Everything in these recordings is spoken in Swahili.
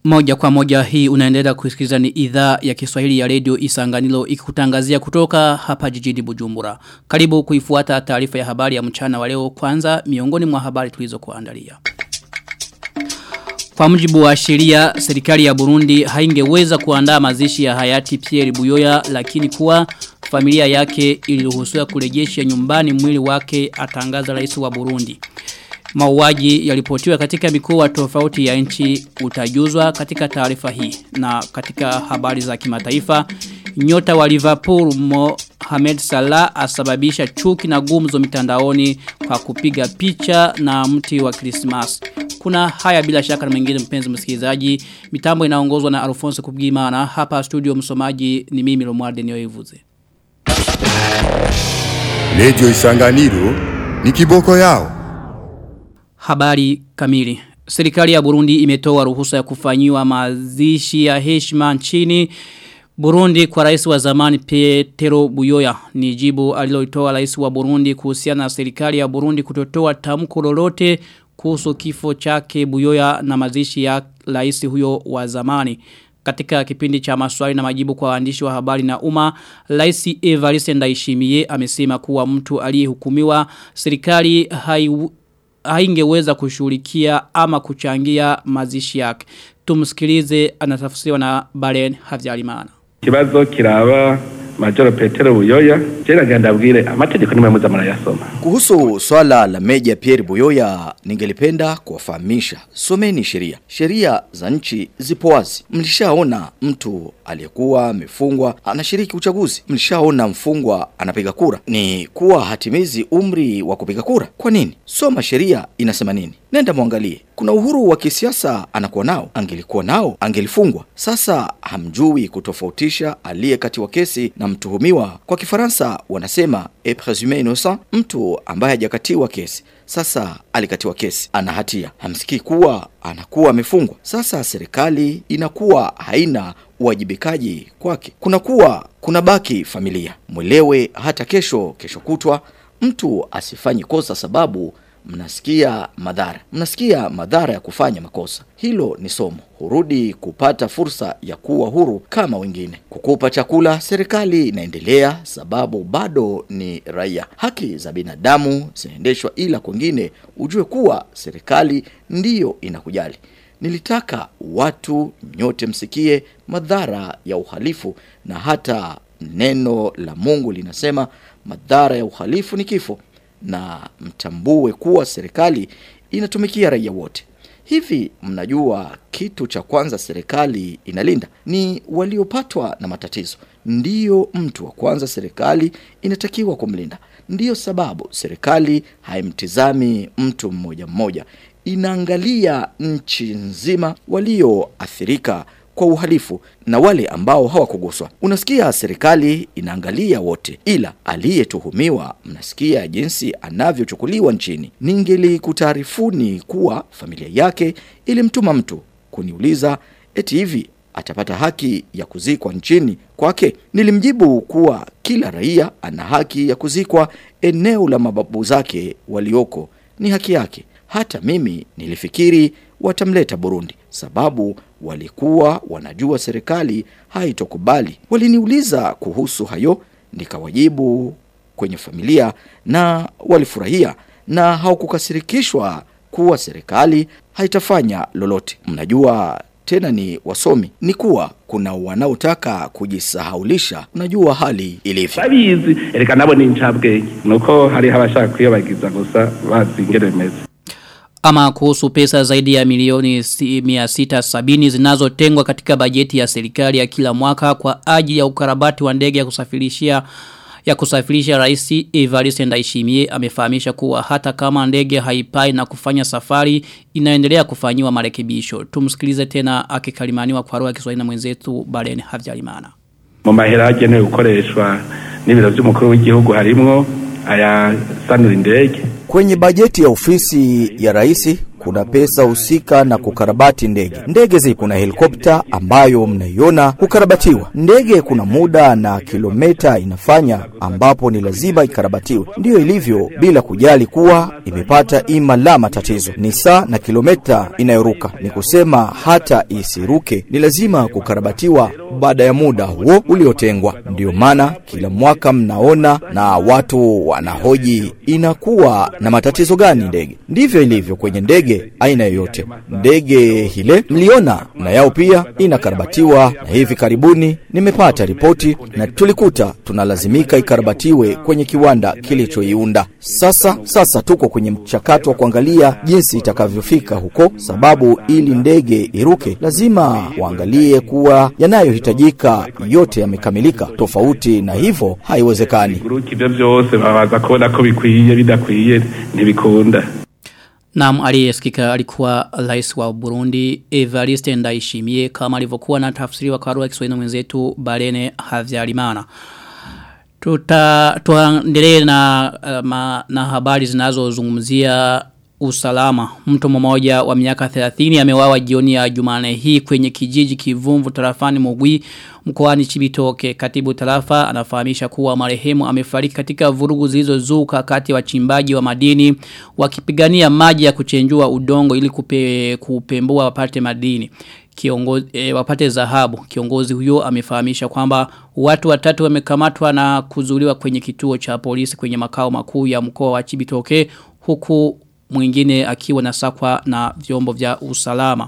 Moja kwa moja hii unaendelea kusikiliza ni idhaa ya Kiswahili ya Radio Isanganiro ikikutangazia kutoka hapa jijini Bujumbura. Karibu kuifuata taarifa ya habari ya mchana wa leo. Kwanza miongoni mwa habari tulizokuandalia. Kwa mujibu wa sheria, serikali ya Burundi haingeweza kuandaa mazishi ya hayati Pierre Buyoya, lakini kuwa familia yake iliruhusiwa kurejesha nyumbani mwili wake, atangaza rais wa Burundi. Mauaji yalipotiwa katika mikoa tofauti ya nchi, utajuzwa katika taarifa hii. Na katika habari za kimataifa, nyota wa Liverpool Mohamed Salah asababisha chuki na gumzo mitandaoni kwa kupiga picha na mti wa Christmas. Kuna haya bila shaka na mengine mpenzi msikilizaji. Mitambo inaongozwa na Alphonse Kubwimana. Hapa studio msomaji ni mimi Romualde Nioivuze. Radio Isanganiro ni kiboko yao. Habari kamili. Serikali ya Burundi imetoa ruhusa ya kufanyiwa mazishi ya heshima nchini Burundi kwa rais wa zamani Petero Buyoya. Ni jibu aliloitoa rais wa Burundi kuhusiana na serikali ya Burundi kutotoa tamko lolote kuhusu kifo chake Buyoya na mazishi ya rais huyo wa zamani. Katika kipindi cha maswali na majibu kwa waandishi wa habari na umma, Rais Evariste Ndayishimiye amesema kuwa mtu aliyehukumiwa serikali haingeweza kushughulikia ama kuchangia mazishi yake. Tumsikilize, anatafsiriwa na Balen Havyarimana. Kibazo kiraba Majoro Petero Buyoya, jera gandabwire amategeko nimwe muzamara yasoma. Kuhusu swala la Meja Pierre Buyoya, ningelipenda kuwafahamisha. Someni sheria. Sheria za nchi zipo wazi. Mlishaona mtu aliyekuwa amefungwa anashiriki uchaguzi. Mlishaona mfungwa anapiga kura. Ni kuwa hatimizi umri wa kupiga kura. Kwa nini? Soma sheria inasema nini? Nenda muangalie. Kuna uhuru wa kisiasa anakuwa nao. Angelikuwa nao, angelifungwa. Sasa hamjui kutofautisha aliyekatiwa kesi na mtuhumiwa. Kwa Kifaransa wanasema est présumé innocent, mtu ambaye hajakatiwa kesi. Sasa alikatiwa kesi, ana hatia. Hamsikii kuwa anakuwa amefungwa. Sasa serikali inakuwa haina uwajibikaji kwake. Kuna baki familia. Mwelewe hata kesho kutwa mtu asifanyi kosa sababu mnasikia madhara ya kufanya makosa. Hilo ni somo. Hurudi kupata fursa ya kuwa huru kama wengine. Kukupa chakula serikali inaendelea sababu bado ni raia. Haki za binadamu zinaendeshwa ila kwingine ujue kuwa serikali ndiyo inakujali. Nilitaka watu nyote msikie madhara ya uhalifu, na hata neno la Mungu linasema madhara ya uhalifu ni kifo, na mtambue kuwa serikali inatumikia raia wote. Hivi mnajua kitu cha kwanza serikali inalinda ni waliopatwa na matatizo. Ndiyo mtu wa kwanza serikali inatakiwa kumlinda. Ndiyo sababu serikali haimtizami mtu mmoja mmoja. Inaangalia nchi nzima walioathirika kwa uhalifu na wale ambao hawakuguswa. Unasikia serikali inaangalia wote, ila aliyetuhumiwa mnasikia jinsi anavyochukuliwa nchini. Ningelikutaarifuni kuwa familia yake ilimtuma mtu kuniuliza eti hivi atapata haki ya kuzikwa nchini kwake. Nilimjibu kuwa kila raia ana haki ya kuzikwa eneo la mababu zake walioko, ni haki yake. Hata mimi nilifikiri watamleta Burundi sababu walikuwa wanajua serikali haitokubali. Waliniuliza kuhusu hayo, nikawajibu kwenye familia na walifurahia na haukukasirikishwa kuwa serikali haitafanya lolote. Mnajua tena ni wasomi, ni kuwa kuna wanaotaka kujisahaulisha. Unajua hali ilivyo. Babizi ereka nabo ni ncabwenge nuko hari habashaka kwiyobagiza gusa bazingere meze. Ama kuhusu pesa zaidi ya milioni 670 zinazotengwa katika bajeti ya serikali ya kila mwaka kwa ajili ya ukarabati wa ndege ya kusafirisha Rais Evariste Ndayishimiye amefahamisha kuwa hata kama ndege haipai na kufanya safari inaendelea kufanyiwa marekebisho. Tumsikilize tena akikalimaniwa kwa lugha ya Kiswahili na mwenzetu Balen Havyarimana. Mu mahera agenewe gukoreshwa n'ibiro by'umukuru w'igihugu harimwo aya sanura indege. Kwenye bajeti ya ofisi ya rais kuna pesa husika na kukarabati ndege. Ndege zi kuna helikopta ambayo mnaiona kukarabatiwa. Ndege kuna muda na kilomita inafanya ambapo ni lazima ikarabatiwe. Ndiyo ilivyo, bila kujali kuwa imepata ima la matatizo. Ni saa na kilomita inayoruka. Ni kusema hata isiruke ni lazima kukarabatiwa baada ya muda huo uliotengwa. Ndio maana kila mwaka mnaona na watu wanahoji inakuwa na matatizo gani ndege. Ndivyo ilivyo kwenye ndege aina yoyote. Ndege hile mliona na yao pia inakarabatiwa, na hivi karibuni nimepata ripoti na tulikuta tunalazimika ikarabatiwe kwenye kiwanda kilichoiunda. Sasa tuko kwenye mchakato wa kuangalia jinsi itakavyofika huko, sababu ili ndege iruke lazima waangalie kuwa yanayohitajika yote yamekamilika. Tofauti na hivyo haiwezekani. Ibyo byose babaza kubona ko bikwiye bidakwiye ntibikunda. Naam, aliyesikika alikuwa rais wa Burundi Evariste Ndayishimiye, kama alivyokuwa na tafsiriwa kwa lugha ya Kiswahili mwenzetu Barene Havyarimana. Tuendelee na habari zinazozungumzia usalama. Mtu mmoja wa miaka 30 ameuawa jioni ya Jumanne hii kwenye kijiji Kivumvu tarafani Mugwi mkoani Cibitoke. Katibu tarafa anafahamisha kuwa marehemu amefariki katika vurugu zilizozuka kati ya wachimbaji wa madini wakipigania maji ya kuchenjua udongo ili kupembua wapate madini. Wapate dhahabu. Kiongozi huyo amefahamisha kwamba watu 3 wamekamatwa na kuzuiliwa kwenye kituo cha polisi kwenye makao makuu ya mkoa wa Cibitoke, huku mwingine akiwa na sakwa na vyombo vya usalama.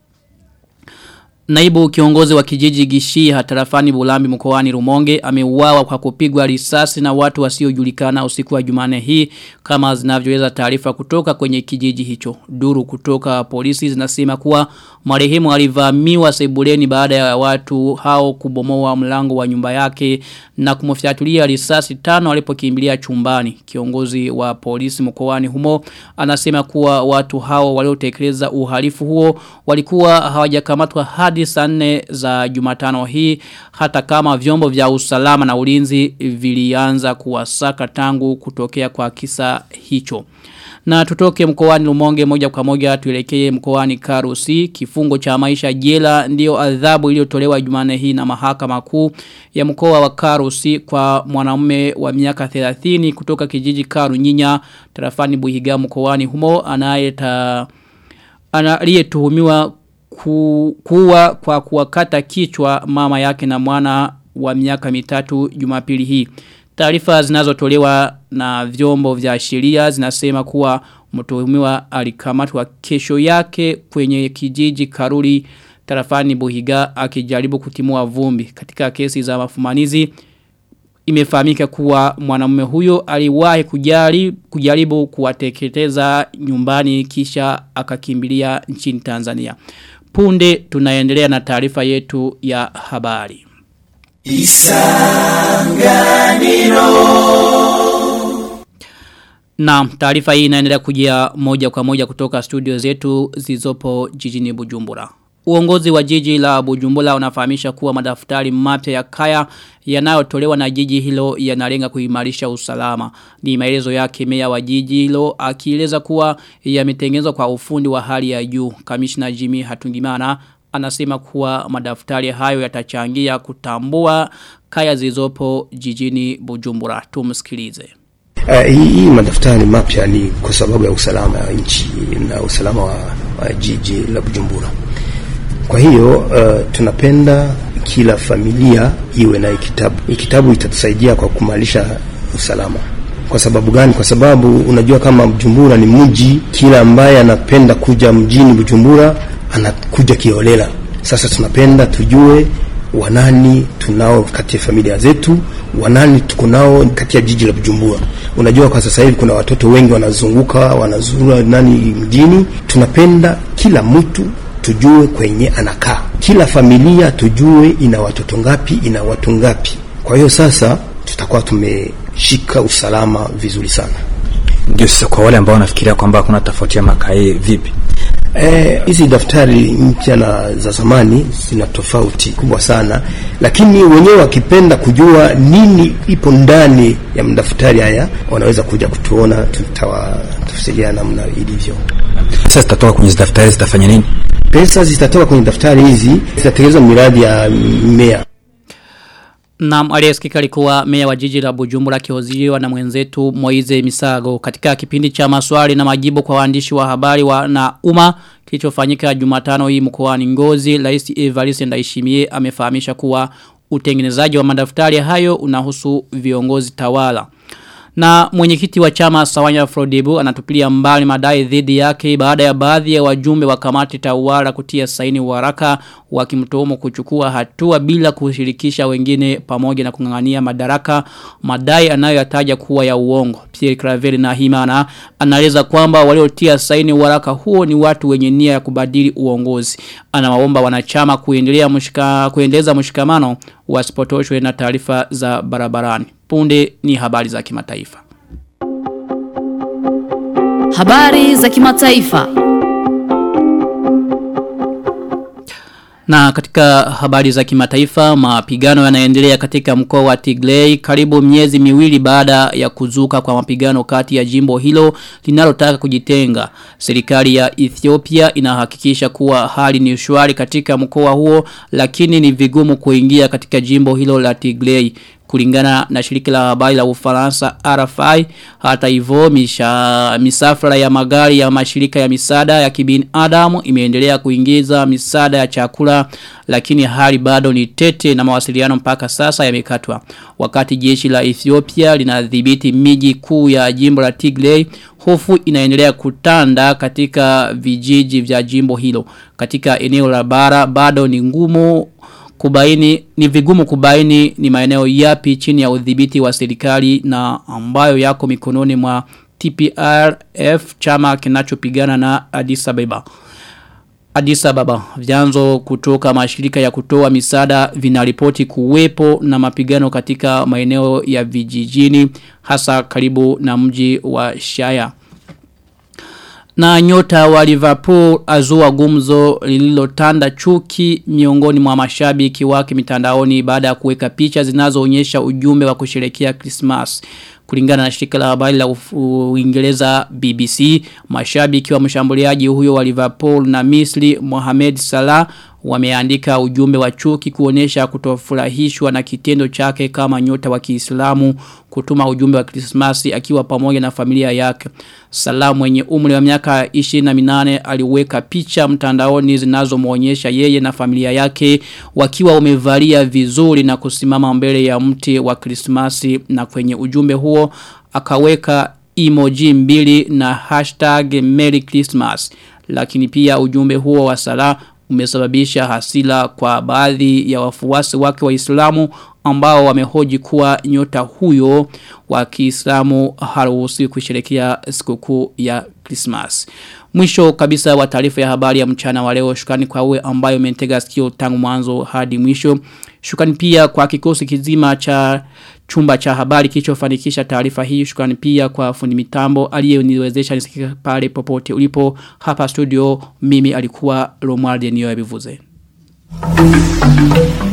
Naibu kiongozi wa kijiji Gishiha tarafani Bulambi mkoani Rumonge ameuawa kwa kupigwa risasi na watu wasiojulikana usiku wa Jumanne hii, kama zinavyoeleza taarifa kutoka kwenye kijiji hicho. Duru kutoka polisi zinasema kuwa marehemu alivamiwa sebuleni baada ya watu hao kubomoa mlango wa nyumba yake na kumfyatulia risasi 5 alipokimbilia chumbani. Kiongozi wa polisi mkoani humo anasema kuwa watu hao waliotekeleza uhalifu huo walikuwa hawajakamatwa hadi saa 4 za Jumatano hii, hata kama vyombo vya usalama na ulinzi vilianza kuwasaka tangu kutokea kwa kisa hicho. Na tutoke mkoani Rumonge moja kwa moja tuelekee mkoani Karusi. Kifungo cha maisha jela ndio adhabu iliyotolewa Jumanne hii na mahakama kuu ya mkoa wa Karusi kwa mwanamume wa miaka 30 kutoka kijiji Karunyinya tarafani Buhiga mkoani humo aliyetuhumiwa kuwa kwa kuwakata kichwa mama yake na mwana wa miaka 3 Jumapili hii. Taarifa zinazotolewa na vyombo vya sheria zinasema kuwa mtuhumiwa alikamatwa kesho yake kwenye kijiji Karuri tarafani Buhiga akijaribu kutimua vumbi. Katika kesi za mafumanizi imefahamika kuwa mwanamume huyo aliwahi kujaribu kuwateketeza nyumbani kisha akakimbilia nchini Tanzania. Punde tunaendelea na taarifa yetu ya habari. Isanganiro. Na taarifa hii inaendelea kujia moja kwa moja kutoka studio zetu zilizopo jijini Bujumbura. Uongozi wa jiji la Bujumbura unafahamisha kuwa madaftari mapya ya kaya yanayotolewa na jiji hilo yanalenga kuimarisha usalama. Ni maelezo yake meya wa jiji hilo akieleza kuwa yametengenezwa kwa ufundi wa hali ya juu. Kamishna Jimmy Hatungimana anasema kuwa madaftari hayo yatachangia kutambua kaya zilizopo jijini Bujumbura. Tumsikilize. Hii madaftari mapya ni kwa sababu ya usalama wa nchi na usalama wa jiji la Bujumbura. Kwa hiyo tunapenda kila familia iwe na kitabu. Kitabu itatusaidia kwa kumalisha usalama. Kwa sababu gani? Kwa sababu unajua kama Bujumbura ni mji, kila ambaye anapenda kuja mjini Bujumbura anakuja kiolela. Sasa tunapenda tujue wanani tunao kati ya familia zetu, wanani tuko nao kati ya jiji la Bujumbura. Unajua kwa sasa hivi kuna watoto wengi wanazunguka, wanazuru nani mjini. Tunapenda kila mtu tujue kwenye anakaa. Kila familia tujue ina watoto ngapi, ina watu ngapi. Kwa hiyo sasa tutakuwa tumeshika usalama vizuri sana. Ndio sasa kwa wale ambao wanafikiria kwamba kuna tofauti ya makae vipi? Hizi daftari mpya na za zamani zina tofauti kubwa sana, lakini wenyewe wakipenda kujua nini ipo ndani ya madaftari haya wanaweza kuja kutuona, tutawatafsiria namna ilivyo. pesa zitatoka kwenye daftari zitafanya nini? Pesa zitatoka kwenye daftari hizi zitatekeleza miradi ya mea. Na aliyesikika alikuwa meya wa jiji la Bujumbura akihojiwa na mwenzetu Moize Misago katika kipindi cha maswali na majibu kwa waandishi wa habari na umma kilichofanyika Jumatano hii mkoani Ngozi. Rais Evariste Ndayishimiye amefahamisha kuwa utengenezaji wa madaftari hayo unahusu viongozi tawala. Na mwenyekiti wa chama Sawanya Frodebu anatupilia mbali madai dhidi yake baada ya baadhi ya wajumbe wa kamati tawala kutia saini waraka wakimtuhumu kuchukua hatua bila kushirikisha wengine pamoja na kung'ang'ania madaraka, madai anayoyataja kuwa ya uongo. Pierre Claver na Himana anaeleza kwamba waliotia saini waraka huo ni watu wenye nia ya kubadili uongozi. Anawaomba wanachama kuendeleza mshikamano wasipotoshwe na taarifa za barabarani. Punde ni habari za kimataifa. Habari za kimataifa. Na katika habari za kimataifa, mapigano yanaendelea katika mkoa wa Tigray karibu miezi miwili baada ya kuzuka kwa mapigano kati ya jimbo hilo linalotaka kujitenga. Serikali ya Ethiopia inahakikisha kuwa hali ni shwari katika mkoa huo, lakini ni vigumu kuingia katika jimbo hilo la Tigray. Kulingana na shirika la habari la Ufaransa RFI, hata hivyo misafara ya magari ya mashirika ya misaada ya kibinadamu imeendelea kuingiza misaada ya chakula, lakini hali bado ni tete na mawasiliano mpaka sasa yamekatwa. Wakati jeshi la Ethiopia linadhibiti miji kuu ya jimbo la Tigray, hofu inaendelea kutanda katika vijiji vya jimbo hilo. Katika eneo la bara bado ni vigumu kubaini ni maeneo yapi chini ya udhibiti wa serikali na ambayo yako mikononi mwa TPRF, chama kinachopigana na Addis Ababa. Vyanzo kutoka mashirika ya kutoa misaada vinaripoti kuwepo na mapigano katika maeneo ya vijijini, hasa karibu na mji wa Shire. Na nyota wa Liverpool azua gumzo lililotanda chuki miongoni mwa mashabiki wake mitandaoni baada ya kuweka picha zinazoonyesha ujumbe wa kusherehekea Christmas. Kulingana na shirika la habari la Uingereza BBC, mashabiki wa mshambuliaji huyo wa Liverpool na Misri Mohamed Salah wameandika ujumbe wa chuki kuonesha kutofurahishwa na kitendo chake kama nyota wa Kiislamu kutuma ujumbe wa Krismasi akiwa pamoja na familia yake. Salah mwenye umri wa miaka 28 aliweka picha mtandaoni zinazomuonyesha yeye na familia yake wakiwa wamevalia vizuri na kusimama mbele ya mti wa Krismasi, na kwenye ujumbe huo akaweka emoji mbili na hashtag Merry Christmas. Lakini pia ujumbe huo wa Salah umesababisha hasira kwa baadhi ya wafuasi wake Waislamu ambao wamehoji kuwa nyota huyo wa Kiislamu haruhusiwi kusherehekea sikukuu ya Christmas. Mwisho kabisa wa taarifa ya habari ya mchana wa leo. Shukrani kwa wewe ambayo umetega sikio tangu mwanzo hadi mwisho. Shukrani pia kwa kikosi kizima cha chumba cha habari kilichofanikisha taarifa hii. Shukrani pia kwa fundi mitambo aliyeniwezesha nisikike pale popote ulipo. Hapa studio mimi alikuwa Romuald Niyoyabivuze.